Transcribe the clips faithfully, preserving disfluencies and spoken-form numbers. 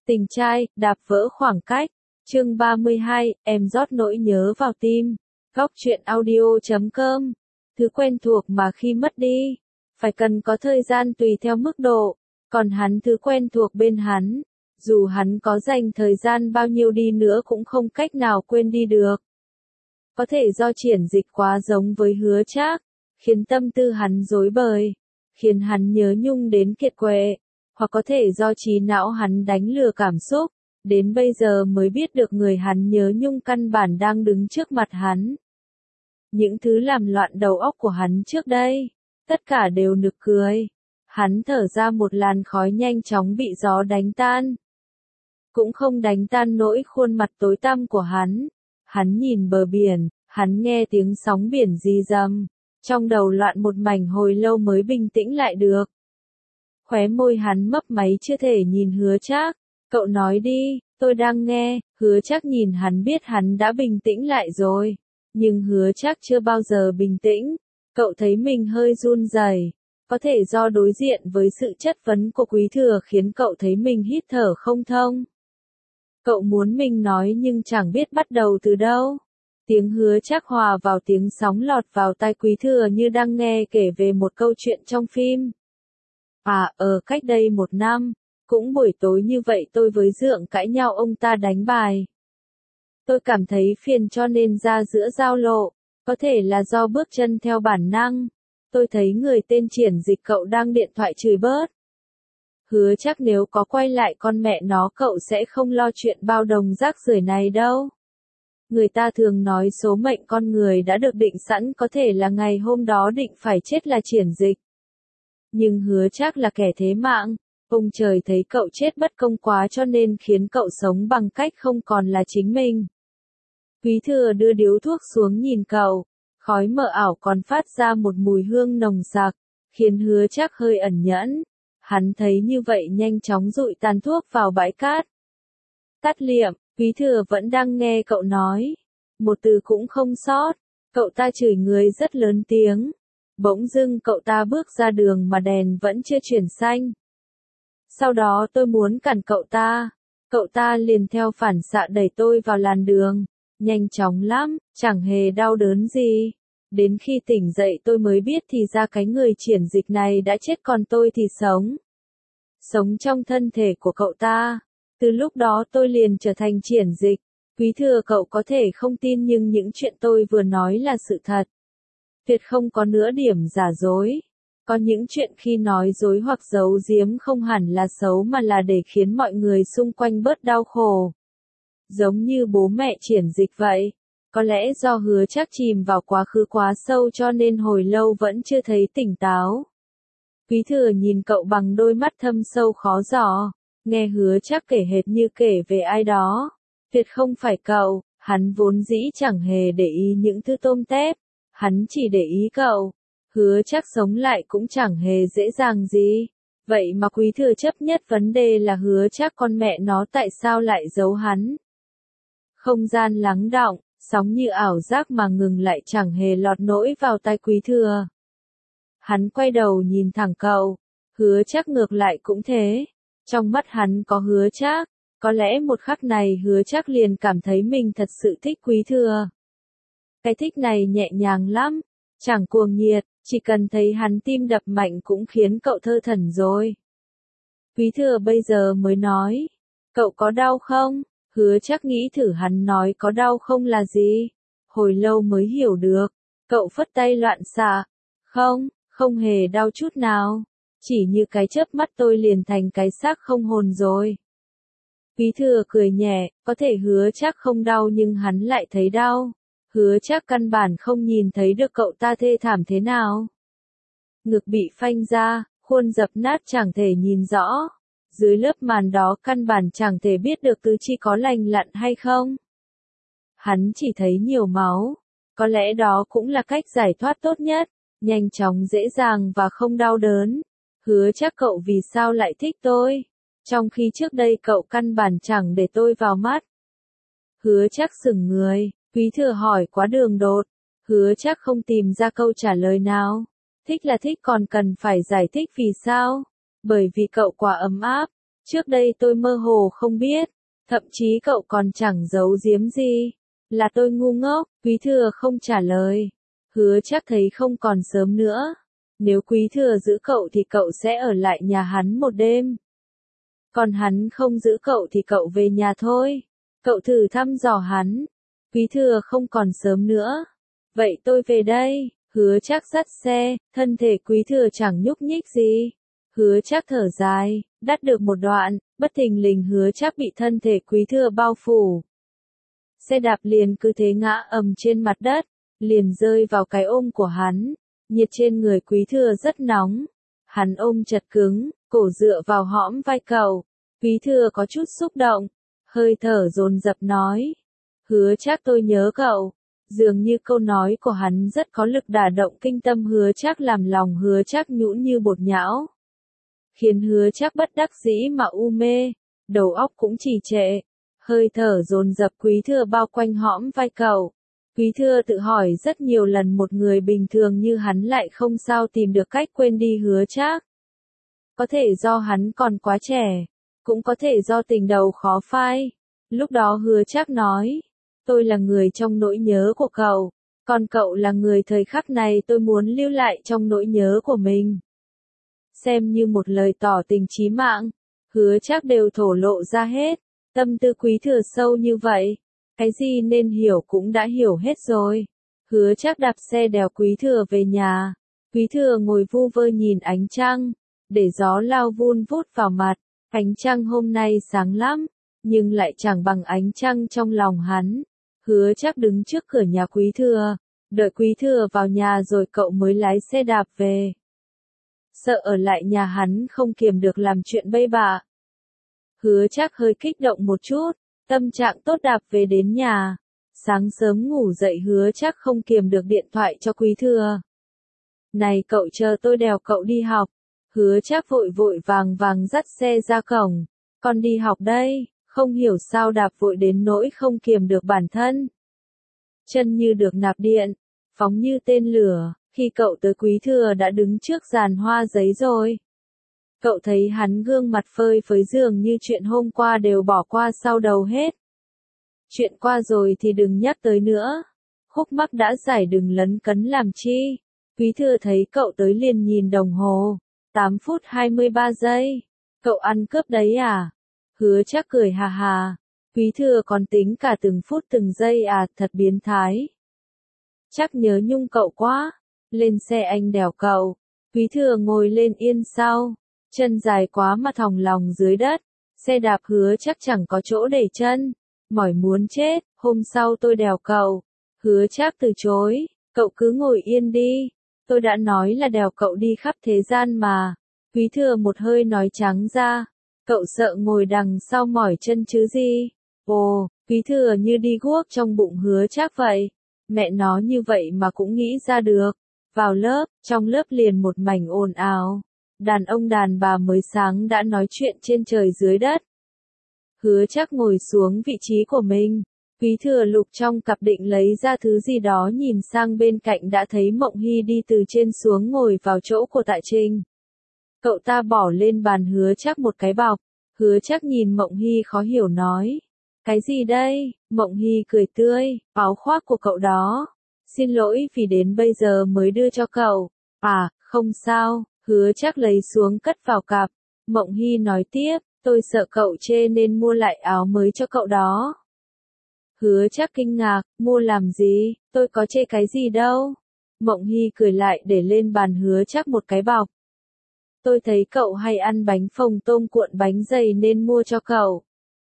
Tình trai, đạp vỡ khoảng cách. Chương ba mươi hai, em rót nỗi nhớ vào tim. Góc truyện audio chấm com. Thứ quen thuộc mà khi mất đi, phải cần có thời gian tùy theo mức độ. Còn hắn thứ quen thuộc bên hắn, dù hắn có dành thời gian bao nhiêu đi nữa cũng không cách nào quên đi được. Có thể do triển dịch quá giống với Hứa Trác, khiến tâm tư hắn rối bời, khiến hắn nhớ nhung đến kiệt quệ. Hoặc có thể do trí não hắn đánh lừa cảm xúc, đến bây giờ mới biết được người hắn nhớ nhung căn bản đang đứng trước mặt hắn. Những thứ làm loạn đầu óc của hắn trước đây, tất cả đều nực cười. Hắn thở ra một làn khói nhanh chóng bị gió đánh tan. Cũng không đánh tan nỗi khuôn mặt tối tăm của hắn. Hắn nhìn bờ biển, hắn nghe tiếng sóng biển rì rầm. Trong đầu loạn một mảnh hồi lâu mới bình tĩnh lại được. Khóe môi hắn mấp máy chưa thể nhìn Hứa Trác. Cậu nói đi, tôi đang nghe. Hứa Trác nhìn hắn biết hắn đã bình tĩnh lại rồi. Nhưng Hứa Trác chưa bao giờ bình tĩnh. Cậu thấy mình hơi run rẩy. Có thể do đối diện với sự chất vấn của Quý Thừa khiến cậu thấy mình hít thở không thông. Cậu muốn mình nói nhưng chẳng biết bắt đầu từ đâu. Tiếng Hứa Trác hòa vào tiếng sóng lọt vào tai Quý Thừa như đang nghe kể về một câu chuyện trong phim. À, ở cách đây một năm, cũng buổi tối như vậy tôi với Dượng cãi nhau ông ta đánh bài. Tôi cảm thấy phiền cho nên ra giữa giao lộ, có thể là do bước chân theo bản năng. Tôi thấy người tên Triển Dịch cậu đang điện thoại chửi bớt. Hứa chắc nếu có quay lại con mẹ nó cậu sẽ không lo chuyện bao đồng rác rưởi này đâu. Người ta thường nói số mệnh con người đã được định sẵn, có thể là ngày hôm đó định phải chết là Triển Dịch. Nhưng Hứa chắc là kẻ thế mạng, ông trời thấy cậu chết bất công quá cho nên khiến cậu sống bằng cách không còn là chính mình. Quý Thừa đưa điếu thuốc xuống nhìn cậu, khói mờ ảo còn phát ra một mùi hương nồng sặc, khiến Hứa chắc hơi ẩn nhẫn. Hắn thấy như vậy nhanh chóng dụi tàn thuốc vào bãi cát. Tắt liệm, Quý Thừa vẫn đang nghe cậu nói. Một từ cũng không sót, cậu ta chửi người rất lớn tiếng. Bỗng dưng cậu ta bước ra đường mà đèn vẫn chưa chuyển xanh. Sau đó tôi muốn cản cậu ta. Cậu ta liền theo phản xạ đẩy tôi vào làn đường. Nhanh chóng lắm, chẳng hề đau đớn gì. Đến khi tỉnh dậy tôi mới biết thì ra cái người Triển Dịch này đã chết còn tôi thì sống. Sống trong thân thể của cậu ta. Từ lúc đó tôi liền trở thành Triển Dịch. Quý Thừa cậu có thể không tin nhưng những chuyện tôi vừa nói là sự thật. Tuyệt không có nửa điểm giả dối. Có những chuyện khi nói dối hoặc giấu giếm không hẳn là xấu mà là để khiến mọi người xung quanh bớt đau khổ. Giống như bố mẹ Triển Dịch vậy. Có lẽ do Hứa Trác chìm vào quá khứ quá sâu cho nên hồi lâu vẫn chưa thấy tỉnh táo. Quý Thừa nhìn cậu bằng đôi mắt thâm sâu khó dò. Nghe Hứa Trác kể hệt như kể về ai đó. Tuyệt không phải cậu, hắn vốn dĩ chẳng hề để ý những thứ tôm tép. Hắn chỉ để ý cậu. Hứa Trác sống lại cũng chẳng hề dễ dàng gì. Vậy mà Quý Thừa chấp nhất vấn đề là Hứa Trác con mẹ nó tại sao lại giấu hắn. Không gian lắng đọng, sóng như ảo giác mà ngừng lại chẳng hề lọt nổi vào tai Quý Thừa. Hắn quay đầu nhìn thẳng cậu. Hứa Trác ngược lại cũng thế. Trong mắt hắn có Hứa Trác. Có lẽ một khắc này Hứa Trác liền cảm thấy mình thật sự thích Quý Thừa. Cái thích này nhẹ nhàng lắm, chẳng cuồng nhiệt, chỉ cần thấy hắn tim đập mạnh cũng khiến cậu thơ thẩn rồi. Quý Thừa bây giờ mới nói, cậu có đau không? Hứa Trác nghĩ thử hắn nói có đau không là gì. Hồi lâu mới hiểu được, cậu phất tay loạn xạ, không, không hề đau chút nào. Chỉ như cái chớp mắt tôi liền thành cái xác không hồn rồi. Quý Thừa cười nhẹ, có thể Hứa Trác không đau nhưng hắn lại thấy đau. Hứa Trác căn bản không nhìn thấy được cậu ta thê thảm thế nào. Ngực bị phanh ra, khuôn dập nát chẳng thể nhìn rõ. Dưới lớp màn đó căn bản chẳng thể biết được tứ chi có lành lặn hay không. Hắn chỉ thấy nhiều máu. Có lẽ đó cũng là cách giải thoát tốt nhất. Nhanh chóng dễ dàng và không đau đớn. Hứa Trác cậu vì sao lại thích tôi? Trong khi trước đây cậu căn bản chẳng để tôi vào mắt. Hứa Trác sững người. Quý Thừa hỏi quá đường đột. Hứa Trác không tìm ra câu trả lời nào. Thích là thích còn cần phải giải thích vì sao? Bởi vì cậu quá ấm áp. Trước đây tôi mơ hồ không biết, thậm chí cậu còn chẳng giấu giếm gì. Là tôi ngu ngốc, Quý Thừa không trả lời. Hứa Trác thấy không còn sớm nữa. Nếu Quý Thừa giữ cậu thì cậu sẽ ở lại nhà hắn một đêm. Còn hắn không giữ cậu thì cậu về nhà thôi. Cậu thử thăm dò hắn. Quý Thừa không còn sớm nữa. Vậy tôi về đây. Hứa Trác dắt xe, thân thể Quý Thừa chẳng nhúc nhích gì. Hứa Trác thở dài, đắt được một đoạn, bất thình lình Hứa Trác bị thân thể Quý Thừa bao phủ. Xe đạp liền cứ thế ngã ầm trên mặt đất, liền rơi vào cái ôm của hắn. Nhiệt trên người Quý Thừa rất nóng. Hắn ôm chặt cứng, cổ dựa vào hõm vai cậu. Quý Thừa có chút xúc động, hơi thở dồn dập nói. Hứa Trác tôi nhớ cậu. Dường như câu nói của hắn rất có lực đả động kinh tâm Hứa Trác, làm lòng Hứa Trác nhũn như bột nhão. Khiến Hứa Trác bất đắc dĩ mà u mê, đầu óc cũng trì trệ. Hơi thở dồn dập Quý Thừa bao quanh hõm vai cậu. Quý Thừa tự hỏi rất nhiều lần một người bình thường như hắn lại không sao tìm được cách quên đi Hứa Trác. Có thể do hắn còn quá trẻ, cũng có thể do tình đầu khó phai. Lúc đó Hứa Trác nói, tôi là người trong nỗi nhớ của cậu, còn cậu là người thời khắc này tôi muốn lưu lại trong nỗi nhớ của mình. Xem như một lời tỏ tình chí mạng, Hứa Trác đều thổ lộ ra hết, tâm tư Quý Thừa sâu như vậy, cái gì nên hiểu cũng đã hiểu hết rồi. Hứa Trác đạp xe đèo Quý Thừa về nhà, Quý Thừa ngồi vu vơ nhìn ánh trăng, để gió lao vun vút vào mặt, ánh trăng hôm nay sáng lắm, nhưng lại chẳng bằng ánh trăng trong lòng hắn. Hứa Trác đứng trước cửa nhà Quý Thừa, đợi Quý Thừa vào nhà rồi cậu mới lái xe đạp về. Sợ ở lại nhà hắn không kiềm được làm chuyện bậy bạ. Hứa Trác hơi kích động một chút, tâm trạng tốt đạp về đến nhà. Sáng sớm ngủ dậy Hứa Trác không kiềm được điện thoại cho Quý Thừa. Này cậu chờ tôi đèo cậu đi học. Hứa Trác vội vội vàng vàng dắt xe ra cổng. Con đi học đây, không hiểu sao đạp vội đến nỗi không kiềm được bản thân. Chân như được nạp điện, phóng như tên lửa, khi cậu tới Quý Thừa đã đứng trước giàn hoa giấy rồi. Cậu thấy hắn gương mặt phơi phới dường như chuyện hôm qua đều bỏ qua sau đầu hết. Chuyện qua rồi thì đừng nhắc tới nữa. Khúc mắc đã giải đừng lấn cấn làm chi. Quý Thừa thấy cậu tới liền nhìn đồng hồ. tám phút hai mươi ba giây. Cậu ăn cướp đấy à? Hứa Trác cười hà hà. Quý Thừa còn tính cả từng phút từng giây à, thật biến thái. Chắc nhớ nhung cậu quá. Lên xe anh đèo cậu. Quý Thừa ngồi lên yên sau. Chân dài quá mà thòng lòng dưới đất. Xe đạp Hứa Trác chẳng có chỗ để chân. Mỏi muốn chết, hôm sau tôi đèo cậu. Hứa Trác từ chối. Cậu cứ ngồi yên đi. Tôi đã nói là đèo cậu đi khắp thế gian mà. Quý Thừa một hơi nói trắng ra. Cậu sợ ngồi đằng sau mỏi chân chứ gì? Ồ, Quý Thừa như đi guốc trong bụng Hứa Trác vậy. Mẹ nó như vậy mà cũng nghĩ ra được. Vào lớp, trong lớp liền một mảnh ồn ào. Đàn ông đàn bà mới sáng đã nói chuyện trên trời dưới đất. Hứa Trác ngồi xuống vị trí của mình. Quý Thừa lục trong cặp định lấy ra thứ gì đó, nhìn sang bên cạnh đã thấy Mộng Hy đi từ trên xuống ngồi vào chỗ của Tạ Trình. Cậu ta bỏ lên bàn Hứa Trác một cái bọc. Hứa Trác nhìn Mộng Hy khó hiểu nói. Cái gì đây? Mộng Hy cười tươi. Áo khoác của cậu đó. Xin lỗi vì đến bây giờ mới đưa cho cậu. À, không sao. Hứa Trác lấy xuống cất vào cặp. Mộng Hy nói tiếp. Tôi sợ cậu chê nên mua lại áo mới cho cậu đó. Hứa Trác kinh ngạc. Mua làm gì? Tôi có chê cái gì đâu. Mộng Hy cười lại để lên bàn Hứa Trác một cái bọc. Tôi thấy cậu hay ăn bánh phồng tôm cuộn bánh dày nên mua cho cậu.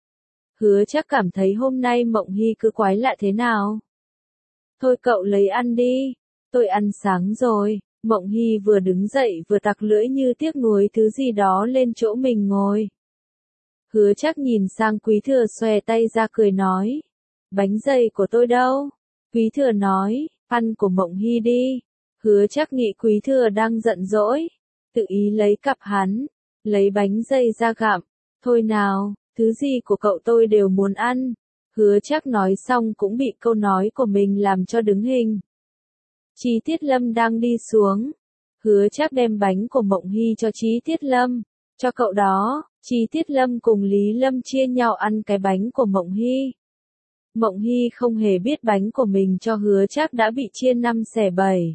Hứa Trác cảm thấy hôm nay Mộng Hy cứ quái lạ thế nào. Thôi cậu lấy ăn đi. Tôi ăn sáng rồi. Mộng Hy vừa đứng dậy vừa tặc lưỡi như tiếc nuối thứ gì đó lên chỗ mình ngồi. Hứa Trác nhìn sang Quý Thừa xòe tay ra cười nói. Bánh dày của tôi đâu? Quý Thừa nói, ăn của Mộng Hy đi. Hứa Trác nghĩ Quý Thừa đang giận dỗi. Tự ý lấy cặp hắn. Lấy bánh dày ra gặm. Thôi nào, thứ gì của cậu tôi đều muốn ăn. Hứa Trác nói xong cũng bị câu nói của mình làm cho đứng hình. Chí Tiết Lâm đang đi xuống. Hứa Trác đem bánh của Mộng Hy cho Chí Tiết Lâm. Cho cậu đó. Chi Tiết Lâm cùng Lý Lâm chia nhau ăn cái bánh của Mộng Hy. Mộng Hy không hề biết bánh của mình cho Hứa Trác đã bị chia năm xẻ bảy.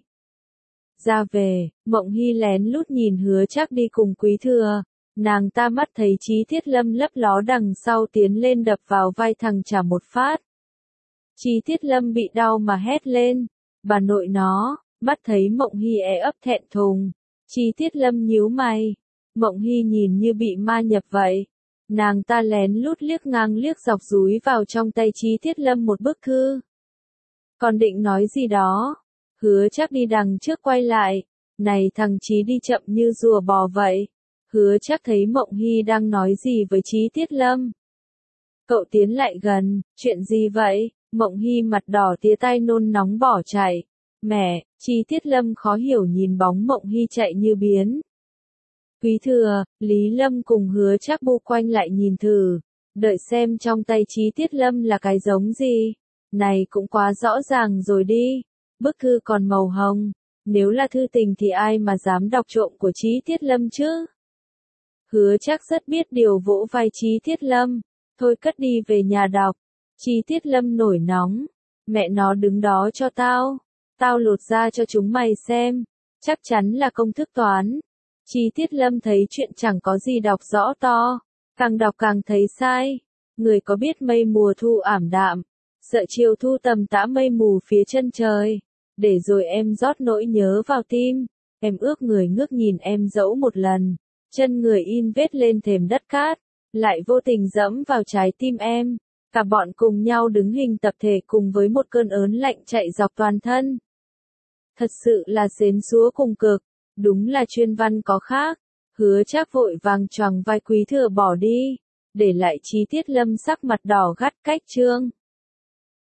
Ra về, Mộng Hy lén lút nhìn Hứa Trác đi cùng Quý Thừa. Nàng ta mắt thấy Chi Tiết Lâm lấp ló đằng sau tiến lên đập vào vai thằng Trà một phát. Chi Tiết Lâm bị đau mà hét lên. Bà nội nó, mắt thấy Mộng Hy é ấp thẹn thùng. Chi Tiết Lâm nhíu mày. Mộng Hy nhìn như bị ma nhập vậy. Nàng ta lén lút liếc ngang liếc dọc dúi vào trong tay Chi Tiết Lâm một bức thư. Còn định nói gì đó. Hứa Trác đi đằng trước quay lại. Này thằng Chí đi chậm như rùa bò vậy. Hứa Trác thấy Mộng Hy đang nói gì với Chi Tiết Lâm. Cậu tiến lại gần, chuyện gì vậy? Mộng Hy mặt đỏ tía tai nôn nóng bỏ chạy. Mẹ, Chi Tiết Lâm khó hiểu nhìn bóng Mộng Hy chạy như biến. Quý Thừa, Lý Lâm cùng Hứa Trác bu quanh lại nhìn thử, đợi xem trong tay Chi Tiết Lâm là cái giống gì. Này cũng quá rõ ràng rồi đi, bức thư còn màu hồng, nếu là thư tình thì ai mà dám đọc trộm của Chi Tiết Lâm chứ? Hứa Trác rất biết điều vỗ vai Chi Tiết Lâm, thôi cất đi về nhà đọc. Chi Tiết Lâm nổi nóng, mẹ nó đứng đó cho tao, tao lột ra cho chúng mày xem, chắc chắn là công thức toán. Chi Tiết Lâm thấy chuyện chẳng có gì đọc rõ to, càng đọc càng thấy sai. Người có biết mây mùa thu ảm đạm, sợ chiều thu tầm tã mây mù phía chân trời, để rồi em rót nỗi nhớ vào tim, em ước người ngước nhìn em dẫu một lần, chân người in vết lên thềm đất cát, lại vô tình dẫm vào trái tim em, cả bọn cùng nhau đứng hình tập thể cùng với một cơn ớn lạnh chạy dọc toàn thân. Thật sự là xến xúa cùng cực. Đúng là chuyên văn có khác. Hứa Trác vội vàng choàng vai Quý Thừa bỏ đi, để lại Chi Tiết Lâm sắc mặt đỏ gắt cách chương.